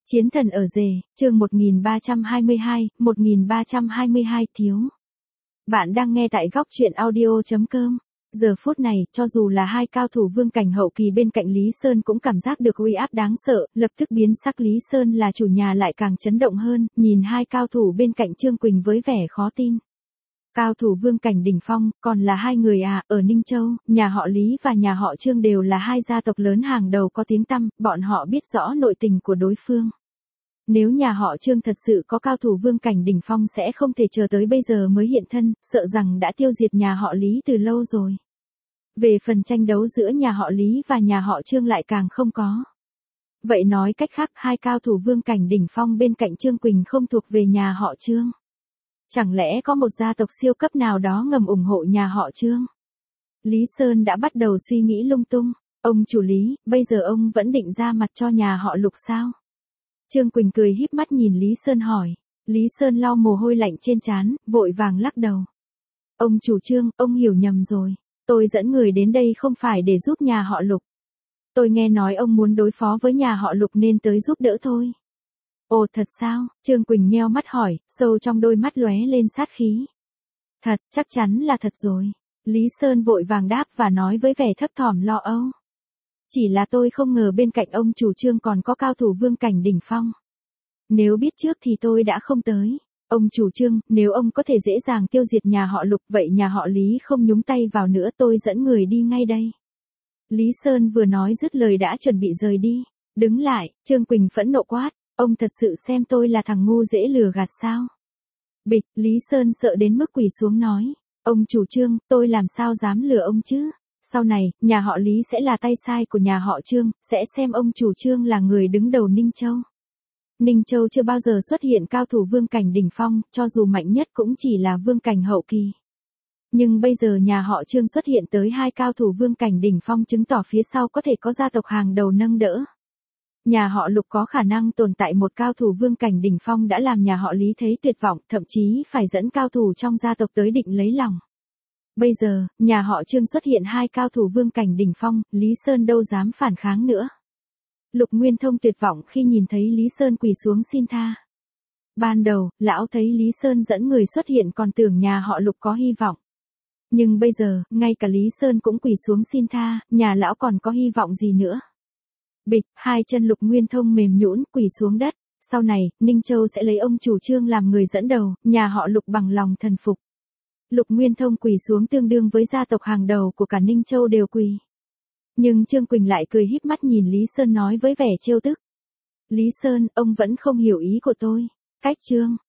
Chiến thần ở rể, chương 1322 thiếu. Bạn đang nghe tại góc truyện audio.com. Giờ phút này, cho dù là hai cao thủ vương cảnh hậu kỳ bên cạnh Lý Sơn cũng cảm giác được uy áp đáng sợ, lập tức biến sắc. Lý Sơn là chủ nhà lại càng chấn động hơn, nhìn hai cao thủ bên cạnh Trương Quỳnh với vẻ khó tin. Cao thủ vương cảnh đỉnh phong, còn là hai người à, ở Ninh Châu, nhà họ Lý và nhà họ Trương đều là hai gia tộc lớn hàng đầu có tiếng tăm, bọn họ biết rõ nội tình của đối phương. Nếu nhà họ Trương thật sự có cao thủ vương cảnh đỉnh phong sẽ không thể chờ tới bây giờ mới hiện thân, sợ rằng đã tiêu diệt nhà họ Lý từ lâu rồi. Về phần tranh đấu giữa nhà họ Lý và nhà họ Trương lại càng không có. Vậy nói cách khác, hai cao thủ vương cảnh đỉnh phong bên cạnh Trương Quỳnh không thuộc về nhà họ Trương. Chẳng lẽ có một gia tộc siêu cấp nào đó ngầm ủng hộ nhà họ Trương? Lý Sơn đã bắt đầu suy nghĩ lung tung. Ông chủ Lý, bây giờ ông vẫn định ra mặt cho nhà họ Lục sao? Trương Quỳnh cười híp mắt nhìn Lý Sơn hỏi. Lý Sơn lau mồ hôi lạnh trên trán, vội vàng lắc đầu. Ông chủ Trương, ông hiểu nhầm rồi. Tôi dẫn người đến đây không phải để giúp nhà họ Lục. Tôi nghe nói ông muốn đối phó với nhà họ Lục nên tới giúp đỡ thôi. Ồ thật sao? Trương Quỳnh nheo mắt hỏi, sâu trong đôi mắt lóe lên sát khí. Thật, chắc chắn là thật rồi. Lý Sơn vội vàng đáp và nói với vẻ thấp thỏm lo âu. Chỉ là tôi không ngờ bên cạnh ông chủ Trương còn có cao thủ vương cảnh đỉnh phong. Nếu biết trước thì tôi đã không tới. Ông chủ Trương, nếu ông có thể dễ dàng tiêu diệt nhà họ Lục vậy nhà họ Lý không nhúng tay vào nữa, tôi dẫn người đi ngay đây. Lý Sơn vừa nói dứt lời đã chuẩn bị rời đi. Đứng lại, Trương Quỳnh phẫn nộ quát. Ông thật sự xem tôi là thằng ngu dễ lừa gạt sao? Bịch, Lý Sơn sợ đến mức quỳ xuống nói. Ông chủ Trương, tôi làm sao dám lừa ông chứ? Sau này, nhà họ Lý sẽ là tay sai của nhà họ Trương, sẽ xem ông chủ Trương là người đứng đầu Ninh Châu. Ninh Châu chưa bao giờ xuất hiện cao thủ vương cảnh đỉnh phong, cho dù mạnh nhất cũng chỉ là vương cảnh hậu kỳ. Nhưng bây giờ nhà họ Trương xuất hiện tới hai cao thủ vương cảnh đỉnh phong chứng tỏ phía sau có thể có gia tộc hàng đầu nâng đỡ. Nhà họ Lục có khả năng tồn tại một cao thủ vương cảnh đỉnh phong đã làm nhà họ Lý thấy tuyệt vọng, thậm chí phải dẫn cao thủ trong gia tộc tới định lấy lòng. Bây giờ, nhà họ Trương xuất hiện hai cao thủ vương cảnh đỉnh phong, Lý Sơn đâu dám phản kháng nữa. Lục Nguyên Thông tuyệt vọng khi nhìn thấy Lý Sơn quỳ xuống xin tha. Ban đầu, lão thấy Lý Sơn dẫn người xuất hiện còn tưởng nhà họ Lục có hy vọng. Nhưng bây giờ, ngay cả Lý Sơn cũng quỳ xuống xin tha, nhà lão còn có hy vọng gì nữa. Bịch, hai chân Lục Nguyên Thông mềm nhũn quỳ xuống đất. Sau này, Ninh Châu sẽ lấy ông chủ Trương làm người dẫn đầu, nhà họ Lục bằng lòng thần phục. Lục Nguyên Thông quỳ xuống tương đương với gia tộc hàng đầu của cả Ninh Châu đều quỳ. Nhưng Trương Quỳnh lại cười híp mắt nhìn Lý Sơn nói với vẻ trêu tức. Lý Sơn, ông vẫn không hiểu ý của tôi. Cách Trương,